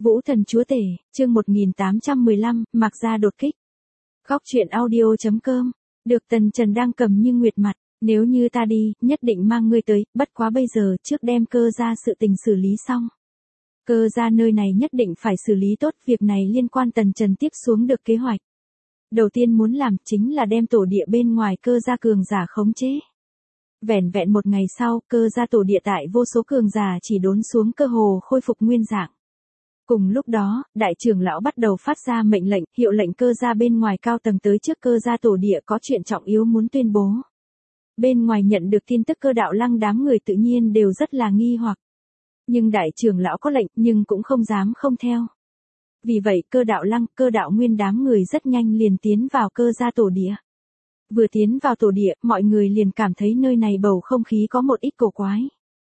Vũ Thần Chúa Tể, chương 1815, Mạc Gia đột kích. Góc truyện audio.com. Được Tần Trần đang cầm Như Nguyệt mặt, nếu như ta đi, nhất định mang ngươi tới, bất quá bây giờ trước đem Cơ gia sự tình xử lý xong. Cơ gia nơi này nhất định phải xử lý tốt, việc này liên quan Tần Trần tiếp xuống được kế hoạch. Đầu tiên muốn làm chính là đem tổ địa bên ngoài Cơ gia cường giả khống chế. Vẻn vẹn một ngày sau, Cơ gia tổ địa tại vô số cường giả chỉ đốn xuống cơ hồ khôi phục nguyên dạng. Cùng lúc đó, đại trưởng lão bắt đầu phát ra mệnh lệnh, hiệu lệnh Cơ gia bên ngoài cao tầng tới trước Cơ gia tổ địa có chuyện trọng yếu muốn tuyên bố. Bên ngoài nhận được tin tức Cơ Đạo Lăng đám người tự nhiên đều rất là nghi hoặc. Nhưng đại trưởng lão có lệnh nhưng cũng không dám không theo. Vì vậy Cơ Đạo Lăng, Cơ Đạo Nguyên đám người rất nhanh liền tiến vào Cơ gia tổ địa. Vừa tiến vào tổ địa, mọi người liền cảm thấy nơi này bầu không khí có một ít cổ quái.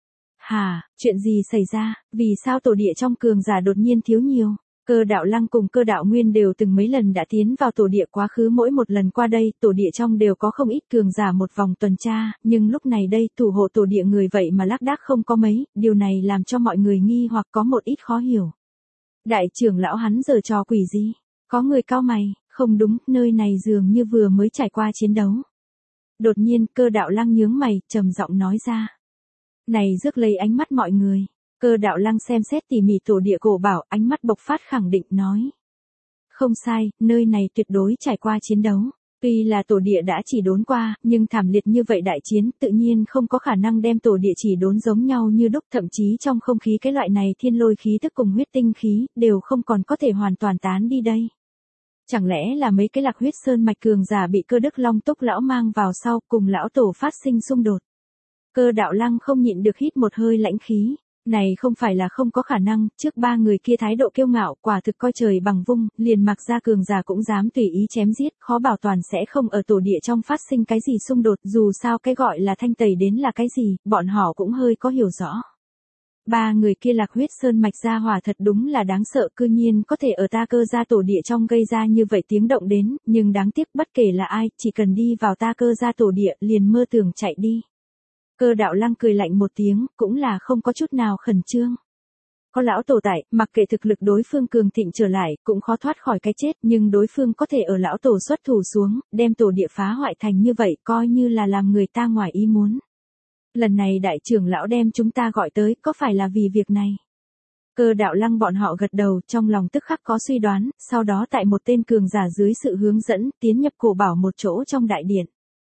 Hà, chuyện gì xảy ra, vì sao tổ địa trong cường giả đột nhiên thiếu nhiều? Cơ Đạo Lăng cùng Cơ Đạo Nguyên đều từng mấy lần đã tiến vào tổ địa quá khứ, mỗi một lần qua đây, tổ địa trong đều có không ít cường giả một vòng tuần tra, nhưng lúc này đây thủ hộ tổ địa người vậy mà lác đác không có mấy, điều này làm cho mọi người nghi hoặc có một ít khó hiểu. Đại trưởng lão hắn giở trò quỷ gì? Có người cau mày, không đúng, nơi này dường như vừa mới trải qua chiến đấu. Đột nhiên Cơ Đạo Lăng nhướng mày, trầm giọng nói ra. Này rước lấy ánh mắt mọi người. Cơ Đạo Lăng xem xét tỉ mỉ tổ địa cổ bảo, ánh mắt bộc phát khẳng định nói. Không sai, nơi này tuyệt đối trải qua chiến đấu. Tuy là tổ địa đã chỉ đốn qua, nhưng thảm liệt như vậy đại chiến tự nhiên không có khả năng đem tổ địa chỉ đốn giống nhau như đúc, thậm chí trong không khí cái loại này thiên lôi khí tức cùng huyết tinh khí, đều không còn có thể hoàn toàn tán đi đây. Chẳng lẽ là mấy cái Lạc Huyết Sơn mạch cường giả bị Cơ Đức Long Túc lão mang vào sau cùng lão tổ phát sinh xung đột. Cơ Đạo Lăng không nhịn được hít một hơi lãnh khí. Này không phải là không có khả năng, trước ba người kia thái độ kiêu ngạo quả thực coi trời bằng vung, liền Mạc gia cường giả cũng dám tùy ý chém giết, khó bảo toàn sẽ không ở tổ địa trong phát sinh cái gì xung đột, dù sao cái gọi là thanh tẩy đến là cái gì, bọn họ cũng hơi có hiểu rõ. Ba người kia Lạc Huyết Sơn mạch gia hỏa thật đúng là đáng sợ, cư nhiên có thể ở ta Cơ gia tổ địa trong gây ra như vậy tiếng động đến, nhưng đáng tiếc bất kể là ai, chỉ cần đi vào ta Cơ gia tổ địa liền mơ tưởng chạy đi. Cơ Đạo Lăng cười lạnh một tiếng, cũng là không có chút nào khẩn trương. Có lão tổ tại, mặc kệ thực lực đối phương cường thịnh trở lại, cũng khó thoát khỏi cái chết, nhưng đối phương có thể ở lão tổ xuất thủ xuống, đem tổ địa phá hoại thành như vậy, coi như là làm người ta ngoài ý muốn. Lần này đại trưởng lão đem chúng ta gọi tới, có phải là vì việc này? Cơ Đạo Lăng bọn họ gật đầu, trong lòng tức khắc có suy đoán, sau đó tại một tên cường giả dưới sự hướng dẫn, tiến nhập cổ bảo một chỗ trong đại điện.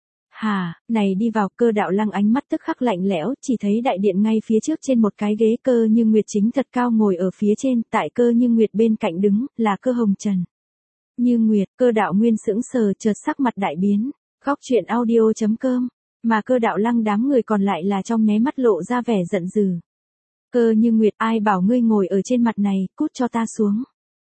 Hà, này đi vào. Cơ Đạo Lăng ánh mắt tức khắc lạnh lẽo, chỉ thấy đại điện ngay phía trước trên một cái ghế Cơ Như Nguyệt chính thật cao ngồi ở phía trên, tại Cơ Như Nguyệt bên cạnh đứng, là Cơ Hồng Trần. Như Nguyệt, Cơ Đạo Nguyên sững sờ, chợt sắc mặt đại biến. Góc truyện audio.com, mà Cơ Đạo Lăng đám người còn lại là trong nháy mắt lộ ra vẻ giận dữ. Cơ Như Nguyệt, ai bảo ngươi ngồi ở trên mặt này, cút cho ta xuống.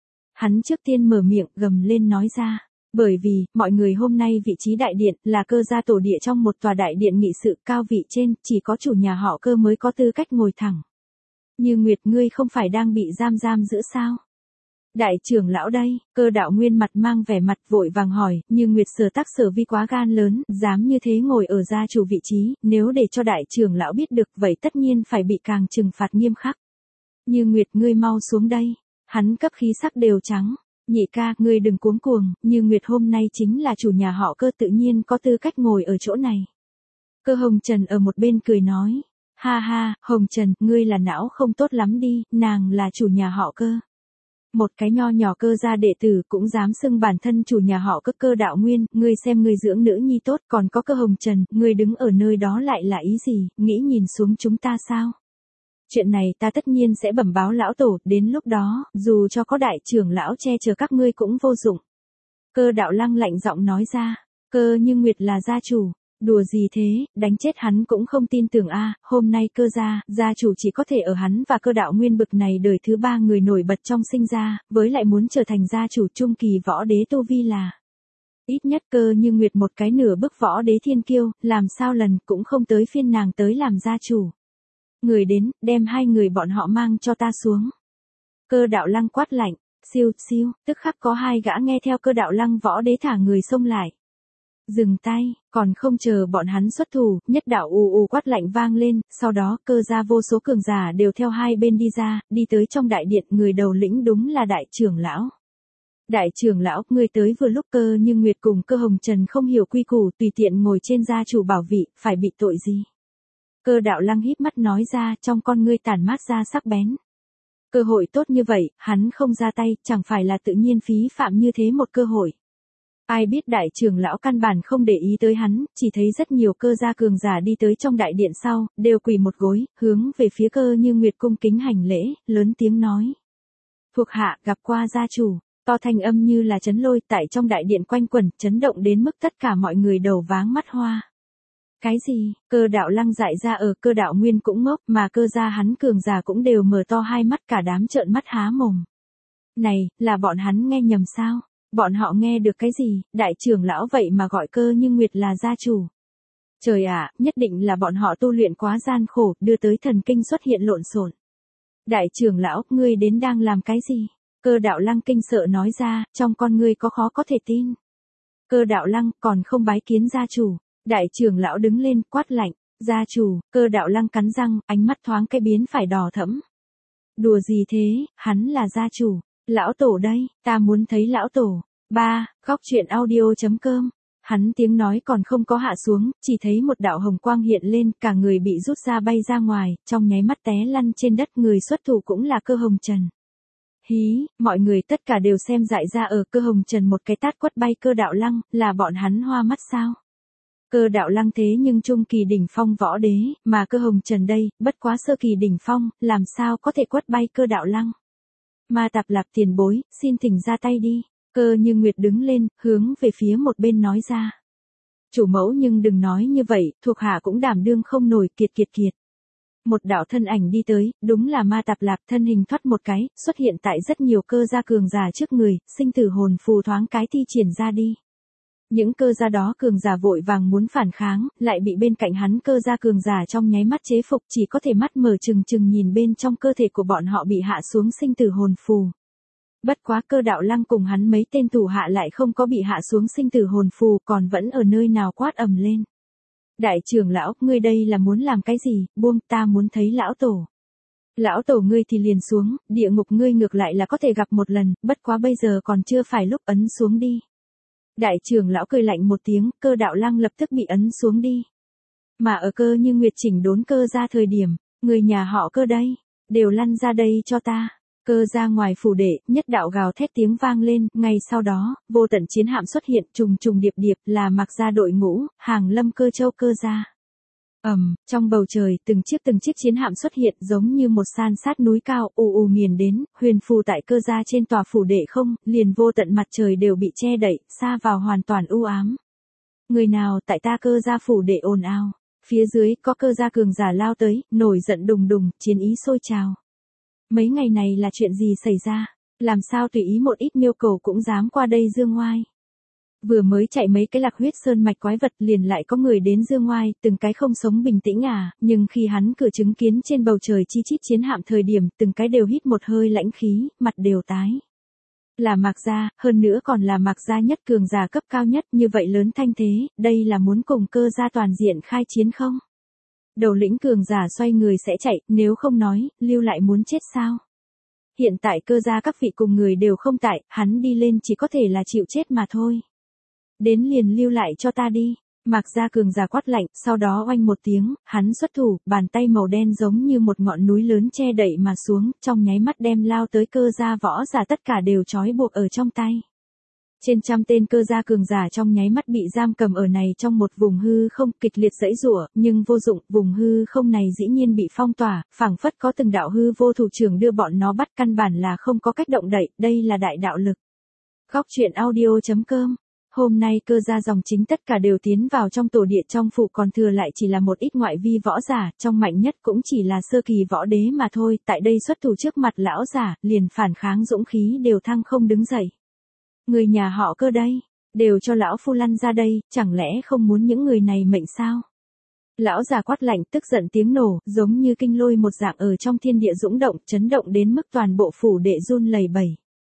Hắn trước tiên mở miệng gầm lên nói ra. Bởi vì, mọi người hôm nay vị trí đại điện, là Cơ gia tổ địa trong một tòa đại điện nghị sự cao vị trên, chỉ có chủ nhà họ Cơ mới có tư cách ngồi thẳng. Như Nguyệt, ngươi không phải đang bị giam giữ sao? Đại trưởng lão đây, Cơ Đạo Nguyên mặt mang vẻ mặt vội vàng hỏi, Như Nguyệt sở tác sở vi quá gan lớn, dám như thế ngồi ở gia chủ vị trí, nếu để cho đại trưởng lão biết được vậy tất nhiên phải bị càng trừng phạt nghiêm khắc. Như Nguyệt, ngươi mau xuống đây. Hắn cấp khí sắc đều trắng. Nhị ca, ngươi đừng cuống cuồng, Như Nguyệt hôm nay chính là chủ nhà họ Cơ, tự nhiên có tư cách ngồi ở chỗ này. Cơ Hồng Trần ở một bên cười nói, ha ha, Hồng Trần, ngươi là não không tốt lắm đi, nàng là chủ nhà họ Cơ. Một cái nho nhỏ Cơ gia đệ tử cũng dám xưng bản thân chủ nhà họ Cơ. Cơ Đạo Nguyên, ngươi xem ngươi dưỡng nữ nhi tốt, còn có Cơ Hồng Trần, ngươi đứng ở nơi đó lại là ý gì, nghĩ nhìn xuống chúng ta sao? Chuyện này ta tất nhiên sẽ bẩm báo lão tổ, đến lúc đó, dù cho có đại trưởng lão che chở các ngươi cũng vô dụng. Cơ Đạo Lăng lạnh giọng nói ra, Cơ Như Nguyệt là gia chủ, đùa gì thế, đánh chết hắn cũng không tin tưởng a. Hôm nay Cơ gia chủ chỉ có thể ở hắn và Cơ Đạo Nguyên bực này đời thứ ba người nổi bật trong sinh ra, với lại muốn trở thành gia chủ trung kỳ võ đế tu vi là. Ít nhất Cơ Như Nguyệt một cái nửa bức võ đế thiên kiêu, làm sao lần cũng không tới phiên nàng tới làm gia chủ. Người đến, đem hai người bọn họ mang cho ta xuống. Cơ Đạo Lăng quát lạnh, siêu, tức khắc có hai gã nghe theo Cơ Đạo Lăng võ đế thả người xông lại. Dừng tay, còn không chờ bọn hắn xuất thủ, nhất đạo ù ù quát lạnh vang lên, sau đó cơ gia vô số cường giả đều theo hai bên đi ra, đi tới trong đại điện, người đầu lĩnh đúng là đại trưởng lão. Đại trưởng lão, người tới vừa lúc Cơ Như Nguyệt cùng Cơ Hồng Trần không hiểu quy củ, tùy tiện ngồi trên gia chủ bảo vị, phải bị tội gì? Cơ Đạo Lăng híp mắt nói ra, trong con ngươi tản mát ra sắc bén. Cơ hội tốt như vậy, hắn không ra tay, chẳng phải là tự nhiên phí phạm như thế một cơ hội. Ai biết đại trưởng lão căn bản không để ý tới hắn, chỉ thấy rất nhiều cơ gia cường giả đi tới trong đại điện sau, đều quỳ một gối, hướng về phía Cơ Như Nguyệt cung kính hành lễ, lớn tiếng nói. Thuộc hạ gặp qua gia chủ, to thanh âm như là chấn lôi tại trong đại điện quanh quẩn, chấn động đến mức tất cả mọi người đầu váng mắt hoa. Cái gì? Cơ Đạo Lăng dại ra ở, Cơ Đạo Nguyên cũng ngốc, mà cơ gia hắn cường giả cũng đều mở to hai mắt, cả đám trợn mắt há mồm. Này, là bọn hắn nghe nhầm sao? Bọn họ nghe được cái gì? Đại trưởng lão vậy mà gọi Cơ Như Nguyệt là gia chủ. Trời ạ, nhất định là bọn họ tu luyện quá gian khổ, đưa tới thần kinh xuất hiện lộn xộn. Đại trưởng lão, ngươi đến đang làm cái gì? Cơ Đạo Lăng kinh sợ nói ra, trong con ngươi có khó có thể tin. Cơ Đạo Lăng còn không bái kiến gia chủ. Đại trưởng lão đứng lên, quát lạnh, gia chủ. Cơ Đạo Lăng cắn răng, ánh mắt thoáng cái biến phải đỏ thẫm. Đùa gì thế, hắn là gia chủ. Lão tổ đây, ta muốn thấy lão tổ. Góc truyện audio.com. Hắn tiếng nói còn không có hạ xuống, chỉ thấy một đạo hồng quang hiện lên, cả người bị rút ra bay ra ngoài, trong nháy mắt té lăn trên đất, người xuất thủ cũng là Cơ Hồng Trần. Hí, mọi người tất cả đều xem dại ra ở, Cơ Hồng Trần một cái tát quất bay Cơ Đạo Lăng, là bọn hắn hoa mắt sao? Cơ Đạo Lăng thế nhưng trung kỳ đỉnh phong võ đế, mà Cơ Hồng Trần đây, bất quá sơ kỳ đỉnh phong, làm sao có thể quất bay Cơ Đạo Lăng? Ma Tạp Lạp tiền bối, xin thỉnh ra tay đi. Cơ Như Nguyệt đứng lên, hướng về phía một bên nói ra. Chủ mẫu nhưng đừng nói như vậy, thuộc hạ cũng đảm đương không nổi, kiệt. Một đạo thân ảnh đi tới, đúng là Ma Tạp Lạp, thân hình thoát một cái, xuất hiện tại rất nhiều cơ gia cường giả trước người, sinh tử hồn phù thoáng cái thi triển ra đi. Những cơ gia đó cường giả vội vàng muốn phản kháng, lại bị bên cạnh hắn cơ gia cường giả trong nháy mắt chế phục, chỉ có thể mắt mở trừng trừng nhìn bên trong cơ thể của bọn họ bị hạ xuống sinh tử hồn phù. Bất quá Cơ Đạo Lăng cùng hắn mấy tên thủ hạ lại không có bị hạ xuống sinh tử hồn phù, còn vẫn ở nơi nào quát ầm lên. Đại trưởng lão, ngươi đây là muốn làm cái gì? Buông, ta muốn thấy lão tổ. Lão tổ ngươi thì liền xuống, địa ngục ngươi ngược lại là có thể gặp một lần, bất quá bây giờ còn chưa phải lúc ấn xuống đi. Đại trưởng lão cười lạnh một tiếng, Cơ Đạo Lăng lập tức bị ấn xuống đi. Mà ở Cơ Như Nguyệt chỉnh đốn cơ ra thời điểm, người nhà họ Cơ đây, đều lăn ra đây cho ta. Cơ ra ngoài phủ đệ, nhất đạo gào thét tiếng vang lên, ngay sau đó, vô tận chiến hạm xuất hiện, trùng trùng điệp điệp, là mặc ra đội ngũ, hàng Lâm Cơ Châu Cơ ra. Trong bầu trời, từng chiếc chiến hạm xuất hiện, giống như một san sát núi cao, ù nghiền đến, huyền phù tại cơ gia trên tòa phủ đệ không, liền vô tận mặt trời đều bị che đậy, xa vào hoàn toàn u ám. Người nào tại ta cơ gia phủ đệ ồn ào, phía dưới có cơ gia cường giả lao tới, nổi giận đùng đùng, chiến ý sôi trào. Mấy ngày này là chuyện gì xảy ra, làm sao tùy ý một ít miêu cầu cũng dám qua đây dương ngoai. Vừa mới chạy mấy cái Lạc Huyết Sơn mạch quái vật liền lại có người đến dương ngoai, từng cái không sống bình tĩnh nhưng khi hắn cửa chứng kiến trên bầu trời chi chít chiến hạm thời điểm, từng cái đều hít một hơi lãnh khí, mặt đều tái. Là Mạc gia, hơn nữa còn là Mạc gia nhất cường giả cấp cao nhất, như vậy lớn thanh thế, đây là muốn cùng cơ gia toàn diện khai chiến không? Đầu lĩnh cường giả xoay người sẽ chạy, nếu không nói, lưu lại muốn chết sao? Hiện tại cơ gia các vị cùng người đều không tại, hắn đi lên chỉ có thể là chịu chết mà thôi. Đến liền lưu lại cho ta đi. Mạc gia cường giả quát lạnh, sau đó oanh một tiếng, hắn xuất thủ, bàn tay màu đen giống như một ngọn núi lớn che đậy mà xuống, trong nháy mắt đem lao tới cơ gia võ giả tất cả đều trói buộc ở trong tay. Trên trăm tên cơ gia cường giả trong nháy mắt bị giam cầm ở này trong một vùng hư không, kịch liệt giãy giụa, nhưng vô dụng, vùng hư không này dĩ nhiên bị phong tỏa, phảng phất có từng đạo hư vô thủ trưởng đưa bọn nó bắt, căn bản là không có cách động đậy, đây là đại đạo lực. Góc truyện audio.com. Hôm nay cơ gia dòng chính tất cả đều tiến vào trong tổ địa, trong phủ còn thừa lại chỉ là một ít ngoại vi võ giả, trong mạnh nhất cũng chỉ là sơ kỳ võ đế mà thôi, tại đây xuất thủ trước mặt lão giả, liền phản kháng dũng khí đều thăng không đứng dậy. Người nhà họ Cơ đây, đều cho lão phu lăn ra đây, chẳng lẽ không muốn những người này mệnh sao? Lão già quát lạnh, tức giận tiếng nổ, giống như kinh lôi một dạng ở trong thiên địa dũng động, chấn động đến mức toàn bộ phủ đệ run lẩy bẩy.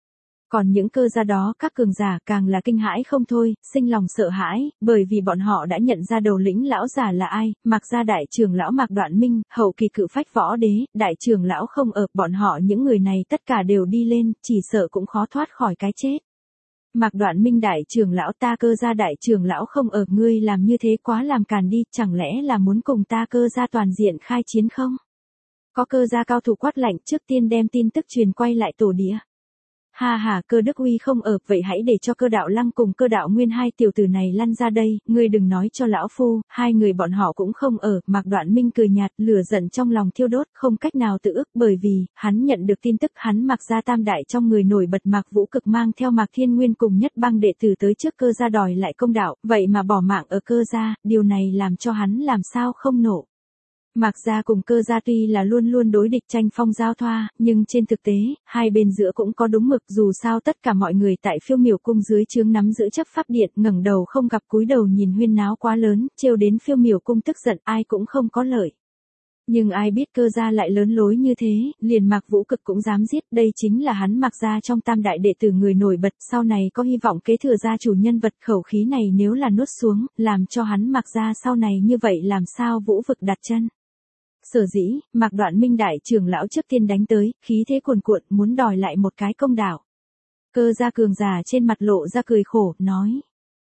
Còn những cơ gia đó các cường giả càng là kinh hãi không thôi, sinh lòng sợ hãi, bởi vì bọn họ đã nhận ra đầu lĩnh lão giả là ai, Mạc gia đại trưởng lão Mạc Đoạn Minh, hậu kỳ cự phách võ đế, đại trưởng lão không ở, bọn họ những người này tất cả đều đi lên, chỉ sợ cũng khó thoát khỏi cái chết. Mạc Đoạn Minh đại trưởng lão, ta cơ gia đại trưởng lão không ở, ngươi làm như thế quá làm càn đi, chẳng lẽ là muốn cùng ta cơ gia toàn diện khai chiến không? Có cơ gia cao thủ quát lạnh, trước tiên đem tin tức truyền quay lại tổ địa. Ha ha, Cơ Đức Uy không ở, vậy hãy để cho Cơ Đạo Lăng cùng Cơ Đạo Nguyên hai tiểu tử này lăn ra đây, ngươi đừng nói cho lão phu, hai người bọn họ cũng không ở. Mạc Đoạn Minh cười nhạt, lửa giận trong lòng thiêu đốt, không cách nào tự ức, bởi vì hắn nhận được tin tức hắn Mạc gia tam đại trong người nổi bật Mạc Vũ Cực mang theo Mạc Thiên Nguyên cùng nhất bang đệ tử tới trước Cơ gia đòi lại công đạo, vậy mà bỏ mạng ở Cơ gia, điều này làm cho hắn làm sao không nổ. Mạc gia cùng Cơ gia tuy là luôn luôn đối địch tranh phong giao thoa, nhưng trên thực tế, hai bên giữa cũng có đúng mực, dù sao tất cả mọi người tại Phiêu Miểu cung dưới trướng nắm giữ chấp pháp điện, ngẩng đầu không gặp cúi đầu nhìn, huyên náo quá lớn, trêu đến Phiêu Miểu cung tức giận, ai cũng không có lợi. Nhưng ai biết Cơ gia lại lớn lối như thế, liền Mạc Vũ Cực cũng dám giết, đây chính là hắn Mạc gia trong tam đại đệ tử người nổi bật, sau này có hy vọng kế thừa gia chủ nhân vật, khẩu khí này nếu là nuốt xuống, làm cho hắn Mạc gia sau này như vậy làm sao Vũ vực đặt chân. Sở dĩ, Mạc Đoạn Minh đại trưởng lão trước tiên đánh tới, khí thế cuồn cuộn, muốn đòi lại một cái công đạo. Cơ gia cường giả trên mặt lộ ra cười khổ, nói.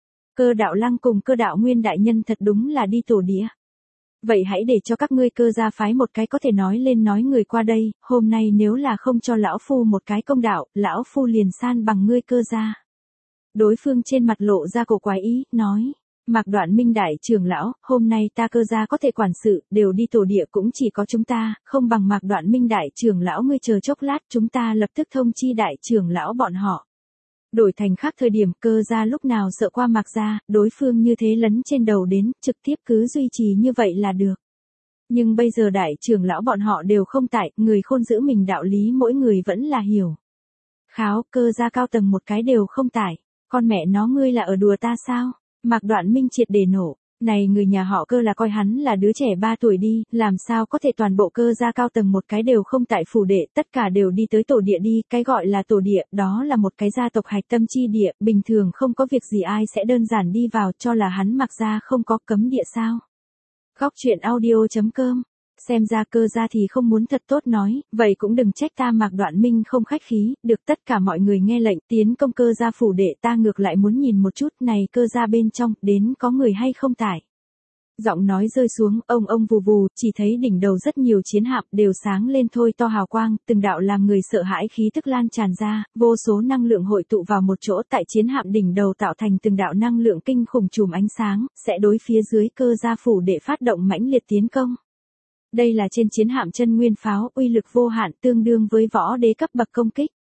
Cơ Đạo Lăng cùng Cơ Đạo Nguyên đại nhân thật đúng là đi tổ địa. Vậy hãy để cho các ngươi Cơ gia phái một cái có thể nói lên nói người qua đây, hôm nay nếu là không cho lão phu một cái công đạo, lão phu liền san bằng ngươi Cơ gia. Đối phương trên mặt lộ ra cổ quái ý, nói. Mạc Đoạn Minh đại trưởng lão, hôm nay ta Cơ gia có thể quản sự, đều đi tổ địa cũng chỉ có chúng ta, không bằng Mạc Đoạn Minh đại trưởng lão, ngươi chờ chốc lát, chúng ta lập tức thông chi đại trưởng lão bọn họ. Đổi thành khác thời điểm, Cơ gia lúc nào sợ qua Mạc gia, đối phương như thế lấn trên đầu đến, trực tiếp cứ duy trì như vậy là được. Nhưng bây giờ đại trưởng lão bọn họ đều không tại, người khôn giữ mình đạo lý mỗi người vẫn là hiểu. Kháo, Cơ gia cao tầng một cái đều không tại, con mẹ nó ngươi là ở đùa ta sao? Mạc Đoạn Minh triệt để nổ, này người nhà họ Cơ là coi hắn là đứa trẻ 3 tuổi đi, làm sao có thể toàn bộ Cơ gia cao tầng một cái đều không tại phủ đệ, tất cả đều đi tới tổ địa đi, cái gọi là tổ địa, đó là một cái gia tộc hạch tâm chi địa, bình thường không có việc gì ai sẽ đơn giản đi vào, cho là hắn Mạc gia không có cấm địa sao. Góc truyện audio.com. Xem ra Cơ gia thì không muốn thật tốt nói, vậy cũng đừng trách ta Mạc Đoạn Minh không khách khí, được tất cả mọi người nghe lệnh tiến công Cơ gia phủ đệ, ta ngược lại muốn nhìn một chút này Cơ gia bên trong, đến có người hay không tải. Giọng nói rơi xuống, ông vù vù, chỉ thấy đỉnh đầu rất nhiều chiến hạm đều sáng lên thôi to hào quang, từng đạo làm người sợ hãi khí tức lan tràn ra, vô số năng lượng hội tụ vào một chỗ tại chiến hạm đỉnh đầu tạo thành từng đạo năng lượng kinh khủng chùm ánh sáng, sẽ đối phía dưới Cơ gia phủ đệ phát động mãnh liệt tiến công. Đây là trên chiến hạm chân nguyên pháo, uy lực vô hạn tương đương với võ đế cấp bậc công kích.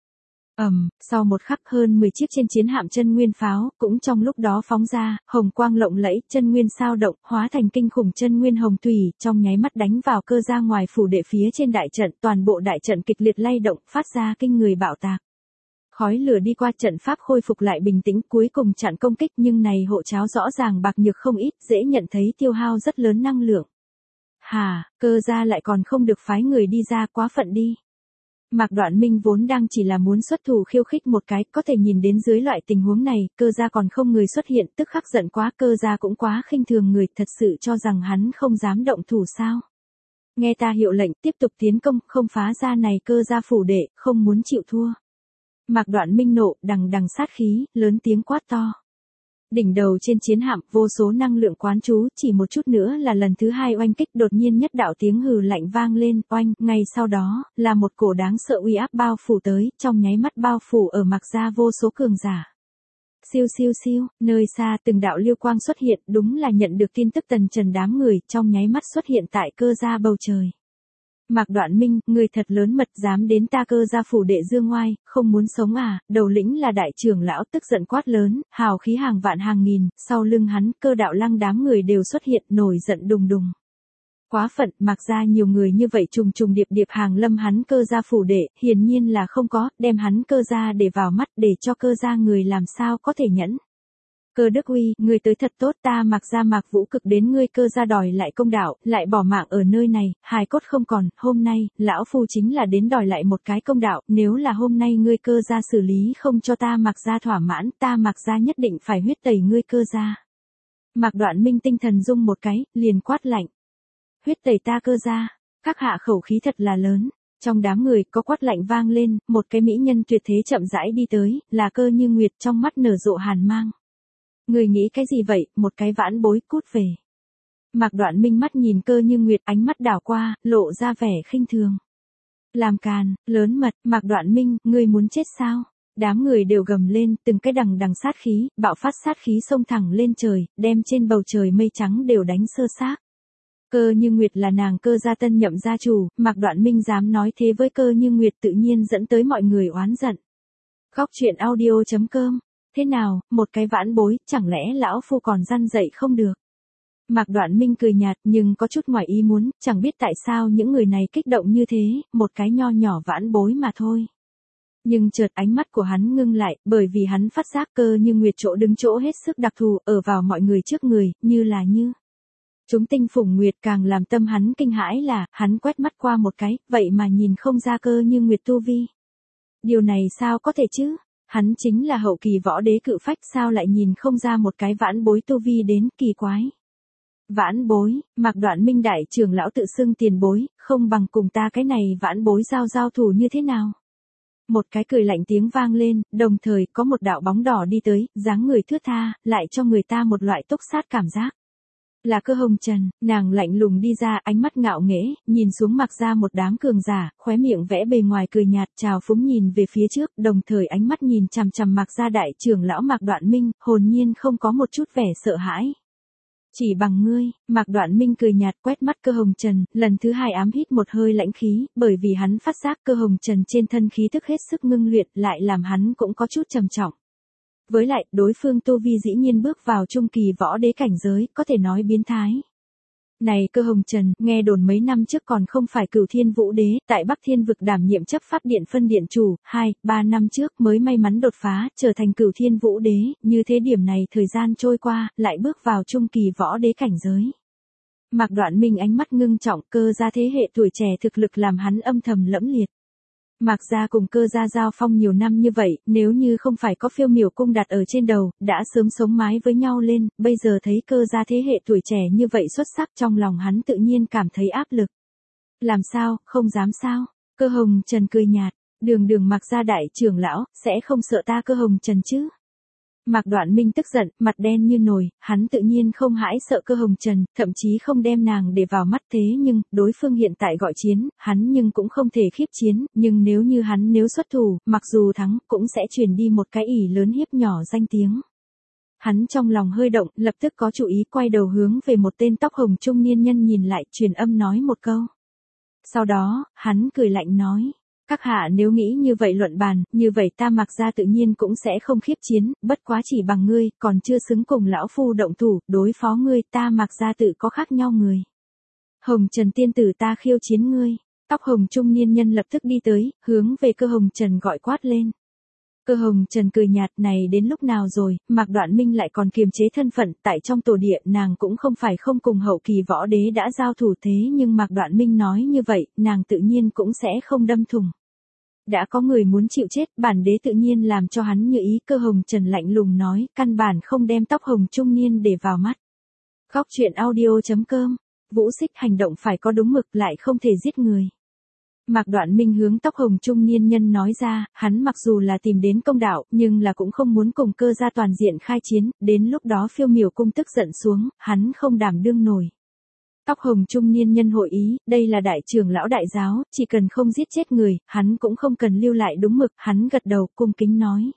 Sau một khắc hơn 10 chiếc trên chiến hạm chân nguyên pháo, cũng trong lúc đó phóng ra, hồng quang lộng lẫy, chân nguyên sao động, hóa thành kinh khủng chân nguyên hồng thủy, trong nháy mắt đánh vào Cơ gia ngoài phủ đệ phía trên đại trận, toàn bộ đại trận kịch liệt lay động, phát ra kinh người bạo tạc. Khói lửa đi qua trận pháp khôi phục lại bình tĩnh, cuối cùng chặn công kích, nhưng này hộ cháo rõ ràng bạc nhược không ít, dễ nhận thấy tiêu hao rất lớn năng lượng. Hà, Cơ gia lại còn không được phái người đi ra, quá phận đi. Mạc Đoạn Minh vốn đang chỉ là muốn xuất thủ khiêu khích một cái, có thể nhìn đến dưới loại tình huống này, Cơ gia còn không người xuất hiện, tức khắc giận quá, Cơ gia cũng quá khinh thường người, thật sự cho rằng hắn không dám động thủ sao. Nghe ta hiệu lệnh, tiếp tục tiến công, không phá ra này Cơ gia phủ đệ, không muốn chịu thua. Mạc Đoạn Minh nộ, đằng đằng sát khí, lớn tiếng quát to. Đỉnh đầu trên chiến hạm, vô số năng lượng quán trú, chỉ một chút nữa là lần thứ hai oanh kích, đột nhiên nhất đạo tiếng hừ lạnh vang lên, oanh, ngay sau đó, là một cổ đáng sợ uy áp bao phủ tới, trong nháy mắt bao phủ ở Mạc gia vô số cường giả. Siêu siêu siêu, nơi xa từng đạo lưu quang xuất hiện, đúng là nhận được tin tức tần trần đám người, trong nháy mắt xuất hiện tại Cơ gia bầu trời. Mạc Đoạn Minh, người thật lớn mật, dám đến ta Cơ gia phủ đệ dương ngoai, không muốn sống à? Đầu lĩnh là đại trưởng lão tức giận quát lớn, hào khí hàng vạn hàng nghìn, sau lưng hắn, Cơ Đạo Lăng đám người đều xuất hiện, nổi giận đùng đùng. Quá phận, Mạc gia nhiều người như vậy trùng trùng điệp điệp hàng lâm hắn Cơ gia phủ đệ, hiển nhiên là không có, đem hắn Cơ gia để vào mắt, để cho Cơ gia người làm sao có thể nhẫn. Cơ Đức Uy, ngươi tới thật tốt, ta Mạc gia Mạc Vũ cực đến ngươi Cơ gia đòi lại công đạo, lại bỏ mạng ở nơi này, hài cốt không còn, hôm nay, lão phu chính là đến đòi lại một cái công đạo, nếu là hôm nay ngươi Cơ gia xử lý không cho ta Mạc gia thỏa mãn, ta Mạc gia nhất định phải huyết tẩy ngươi Cơ gia. Mạc Đoạn Minh tinh thần rung một cái, liền quát lạnh. Huyết tẩy ta Cơ gia, các hạ khẩu khí thật là lớn. Trong đám người có quát lạnh vang lên, một cái mỹ nhân tuyệt thế chậm rãi đi tới, là Cơ Như Nguyệt trong mắt nở rộ hàn mang. Người nghĩ cái gì vậy, một cái vãn bối cút về. Mạc Đoạn Minh mắt nhìn Cơ Như Nguyệt, ánh mắt đảo qua, lộ ra vẻ khinh thường. Làm càn, lớn mật, Mạc Đoạn Minh, ngươi muốn chết sao? Đám người đều gầm lên, từng cái đằng đằng sát khí, bạo phát sát khí xông thẳng lên trời, đem trên bầu trời mây trắng đều đánh sơ xác. Cơ Như Nguyệt là nàng Cơ gia tân nhậm gia chủ, Mạc Đoạn Minh dám nói thế với Cơ Như Nguyệt tự nhiên dẫn tới mọi người oán giận. Khóc chuyện audio.com. Thế nào, một cái vãn bối, chẳng lẽ lão phu còn răn dạy không được? Mạc Đoạn Minh cười nhạt nhưng có chút ngoài ý muốn, chẳng biết tại sao những người này kích động như thế, một cái nho nhỏ vãn bối mà thôi. Nhưng chợt ánh mắt của hắn ngưng lại, bởi vì hắn phát giác Cơ Như Nguyệt chỗ đứng chỗ hết sức đặc thù, ở vào mọi người trước người, như chúng tinh phùng nguyệt. Càng làm tâm hắn kinh hãi là, hắn quét mắt qua một cái, vậy mà nhìn không ra Cơ Như Nguyệt tu vi. Điều này sao có thể chứ? Hắn chính là hậu kỳ võ đế cự phách, sao lại nhìn không ra một cái vãn bối tu vi đến, kỳ quái. Vãn bối, Mạc Đoạn Minh đại trưởng lão tự xưng tiền bối, không bằng cùng ta cái này vãn bối giao thủ như thế nào? Một cái cười lạnh tiếng vang lên, đồng thời có một đạo bóng đỏ đi tới, dáng người thướt tha, lại cho người ta một loại túc sát cảm giác. Là Cơ Hồng Trần, nàng lạnh lùng đi ra, ánh mắt ngạo nghễ, nhìn xuống Mạc gia một đám cường giả, khóe miệng vẽ bề ngoài cười nhạt, trào phúng nhìn về phía trước, đồng thời ánh mắt nhìn chằm chằm Mạc gia đại trưởng lão Mạc Đoạn Minh, hồn nhiên không có một chút vẻ sợ hãi. Chỉ bằng ngươi, Mạc Đoạn Minh cười nhạt quét mắt Cơ Hồng Trần, lần thứ hai ám hít một hơi lãnh khí, bởi vì hắn phát giác Cơ Hồng Trần trên thân khí tức hết sức ngưng luyện, lại làm hắn cũng có chút trầm trọng. Với lại, đối phương tu vi dĩ nhiên bước vào trung kỳ võ đế cảnh giới, có thể nói biến thái. Này Cơ Hồng Trần, nghe đồn mấy năm trước còn không phải Cửu Thiên Vũ Đế, tại Bắc Thiên vực đảm nhiệm chấp pháp điện phân điện chủ, 2-3 năm trước mới may mắn đột phá, trở thành Cửu Thiên Vũ Đế, như thế điểm này thời gian trôi qua, lại bước vào trung kỳ võ đế cảnh giới. Mạc Đoạn Minh ánh mắt ngưng trọng, Cơ gia thế hệ tuổi trẻ thực lực làm hắn âm thầm lẫm liệt. Mạc gia cùng Cơ gia giao phong nhiều năm như vậy, nếu như không phải có Phiêu Miểu cung đặt ở trên đầu, đã sớm sống mái với nhau lên, bây giờ thấy Cơ gia thế hệ tuổi trẻ như vậy xuất sắc, trong lòng hắn tự nhiên cảm thấy áp lực. Làm sao, không dám sao? Cơ Hồng Trần cười nhạt, đường Mạc gia đại trưởng lão, sẽ không sợ ta Cơ Hồng Trần chứ? Mạc Đoạn Minh tức giận, mặt đen như nồi, hắn tự nhiên không hãi sợ Cơ Hồng Trần, thậm chí không đem nàng để vào mắt, thế nhưng, đối phương hiện tại gọi chiến, hắn nhưng cũng không thể khiếp chiến, nhưng nếu xuất thủ, mặc dù thắng, cũng sẽ truyền đi một cái ỷ lớn hiếp nhỏ danh tiếng. Hắn trong lòng hơi động, lập tức có chủ ý quay đầu hướng về một tên tóc hồng trung niên nhân nhìn lại, truyền âm nói một câu. Sau đó, hắn cười lạnh nói. Các hạ nếu nghĩ như vậy luận bàn, như vậy ta Mạc gia tự nhiên cũng sẽ không khiếp chiến, bất quá chỉ bằng ngươi, còn chưa xứng cùng lão phu động thủ, đối phó ngươi, ta Mạc gia tự có khác nhau người. Hồng Trần tiên tử ta khiêu chiến ngươi, tóc hồng trung niên nhân lập tức đi tới, hướng về Cơ Hồng Trần gọi quát lên. Cơ Hồng Trần cười nhạt, này đến lúc nào rồi, Mạc Đoạn Minh lại còn kiềm chế thân phận, tại trong tổ địa nàng cũng không phải không cùng hậu kỳ võ đế đã giao thủ thế nhưng Mạc Đoạn Minh nói như vậy, nàng tự nhiên cũng sẽ không đâm thủng. Đã có người muốn chịu chết, bản đế tự nhiên làm cho hắn như ý. Cơ Hồng Trần lạnh lùng nói, căn bản không đem tóc hồng trung niên để vào mắt. Khóc chuyện audio.com. Vũ Xích hành động phải có đúng mực, lại không thể giết người. Mạc Đoạn Minh hướng tóc hồng trung niên nhân nói ra, hắn mặc dù là tìm đến công đạo, nhưng là cũng không muốn cùng Cơ gia toàn diện khai chiến, đến lúc đó Phiêu Miểu cung tức giận xuống, hắn không đảm đương nổi. Tóc hồng trung niên nhân hội ý, đây là đại trưởng lão đại giáo, chỉ cần không giết chết người, hắn cũng không cần lưu lại đúng mực, hắn gật đầu cung kính nói.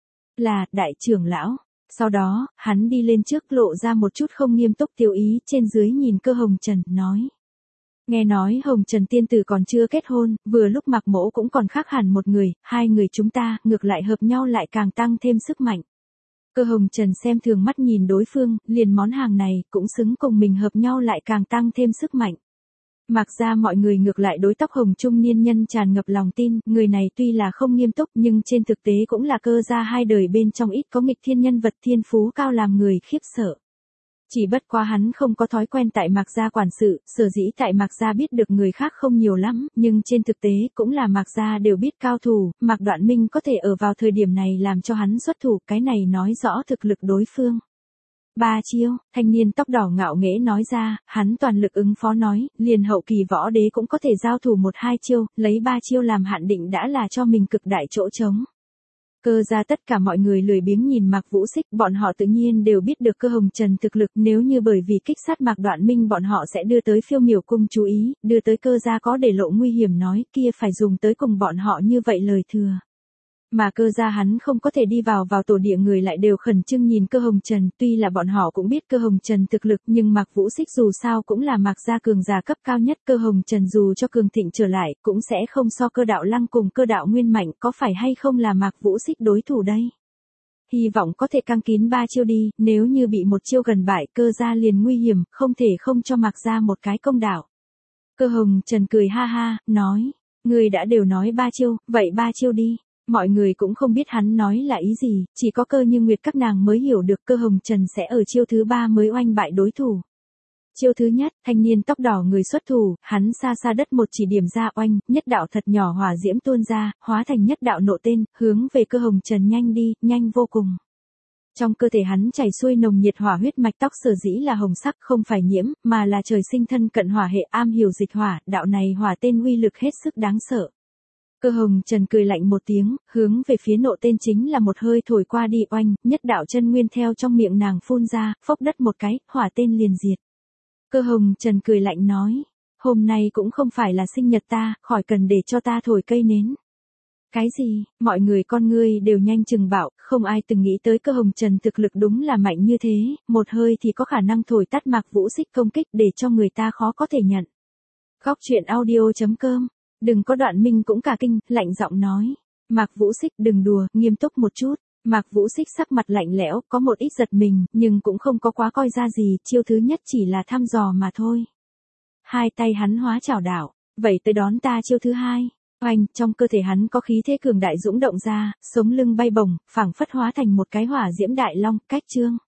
Là, đại trưởng lão. Sau đó, hắn đi lên trước lộ ra một chút không nghiêm túc tiêu ý, trên dưới nhìn Cơ Hồng Trần, nói. Nghe nói Hồng Trần tiên tử còn chưa kết hôn, vừa lúc Mạc mỗ cũng còn khác hẳn một người, hai người chúng ta, ngược lại hợp nhau lại càng tăng thêm sức mạnh. Cơ Hồng Trần xem thường mắt nhìn đối phương, liền món hàng này, cũng xứng cùng mình hợp nhau lại càng tăng thêm sức mạnh. Mạc Gia mọi người ngược lại đối tóc hồng trung niên nhân tràn ngập lòng tin, người này tuy là không nghiêm túc nhưng trên thực tế cũng là Cơ gia hai đời bên trong ít có nghịch thiên nhân vật thiên phú cao làm người khiếp sợ. Chỉ bất quá hắn không có thói quen tại Mạc Gia quản sự, sở dĩ tại Mạc Gia biết được người khác không nhiều lắm, nhưng trên thực tế cũng là Mạc Gia đều biết cao thủ, Mạc Đoạn Minh có thể ở vào thời điểm này làm cho hắn xuất thủ, cái này nói rõ thực lực đối phương. 3 chiêu, thanh niên tóc đỏ ngạo nghễ nói ra, hắn toàn lực ứng phó nói, liền hậu kỳ võ đế cũng có thể giao thủ 1-2 chiêu, lấy 3 chiêu làm hạn định đã là cho mình cực đại chỗ trống. Cơ gia tất cả mọi người lười biếng nhìn Mạc Vũ Xích, bọn họ tự nhiên đều biết được Cơ Hồng Trần thực lực, nếu như bởi vì kích sát Mạc Đoạn Minh bọn họ sẽ đưa tới Phiêu Miểu cung chú ý, đưa tới Cơ gia có để lộ nguy hiểm nói, kia phải dùng tới cùng bọn họ như vậy lời thừa. Mà Cơ gia hắn không có thể đi vào tổ địa, người lại đều khẩn trương nhìn Cơ Hồng Trần, tuy là bọn họ cũng biết Cơ Hồng Trần thực lực nhưng Mạc Vũ Xích dù sao cũng là Mạc gia cường giả cấp cao nhất, Cơ Hồng Trần dù cho cường thịnh trở lại cũng sẽ không so Cơ Đạo Lăng cùng Cơ Đạo Nguyên mạnh, có phải hay không là Mạc Vũ Xích đối thủ đây? Hy vọng có thể căng kín 3 chiêu đi, nếu như bị một chiêu gần bại Cơ gia liền nguy hiểm, không thể không cho Mạc gia một cái công đạo. Cơ Hồng Trần cười ha ha, nói, người đã đều nói 3 chiêu, vậy 3 chiêu đi. Mọi người cũng không biết hắn nói là ý gì, chỉ có Cơ Như Nguyệt các nàng mới hiểu được Cơ Hồng Trần sẽ ở chiêu thứ 3 mới oanh bại đối thủ. Chiêu thứ nhất, thanh niên tóc đỏ người xuất thủ, hắn xa xa đất một chỉ điểm ra oanh, nhất đạo thật nhỏ hỏa diễm tuôn ra, hóa thành nhất đạo nộ tên, hướng về Cơ Hồng Trần nhanh đi, nhanh vô cùng. Trong cơ thể hắn chảy xuôi nồng nhiệt hỏa huyết mạch, tóc sở dĩ là hồng sắc không phải nhiễm, mà là trời sinh thân cận hỏa hệ, am hiểu dịch hỏa, đạo này hỏa tên uy lực hết sức đáng sợ. Cơ Hồng Trần cười lạnh một tiếng, hướng về phía nộ tên chính là một hơi thổi qua đi oanh, nhất đạo chân nguyên theo trong miệng nàng phun ra, phốc đất một cái, hỏa tên liền diệt. Cơ Hồng Trần cười lạnh nói, hôm nay cũng không phải là sinh nhật ta, khỏi cần để cho ta thổi cây nến. Cái gì, mọi người con ngươi đều nhanh chừng bảo, không ai từng nghĩ tới Cơ Hồng Trần thực lực đúng là mạnh như thế, một hơi thì có khả năng thổi tắt Mạc Vũ Xích công kích để cho người ta khó có thể nhận. Góc truyện audio.com. Đừng có Đoạn Minh cũng cả kinh, lạnh giọng nói. Mạc Vũ Xích đừng đùa, nghiêm túc một chút. Mạc Vũ Xích sắc mặt lạnh lẽo, có một ít giật mình, nhưng cũng không có quá coi ra gì, chiêu thứ nhất chỉ là thăm dò mà thôi. Hai tay hắn hóa chảo đảo, vậy tới đón ta chiêu thứ hai. Oanh, trong cơ thể hắn có khí thế cường đại dũng động ra, sống lưng bay bổng, phảng phất hóa thành một cái hỏa diễm đại long, cách chương.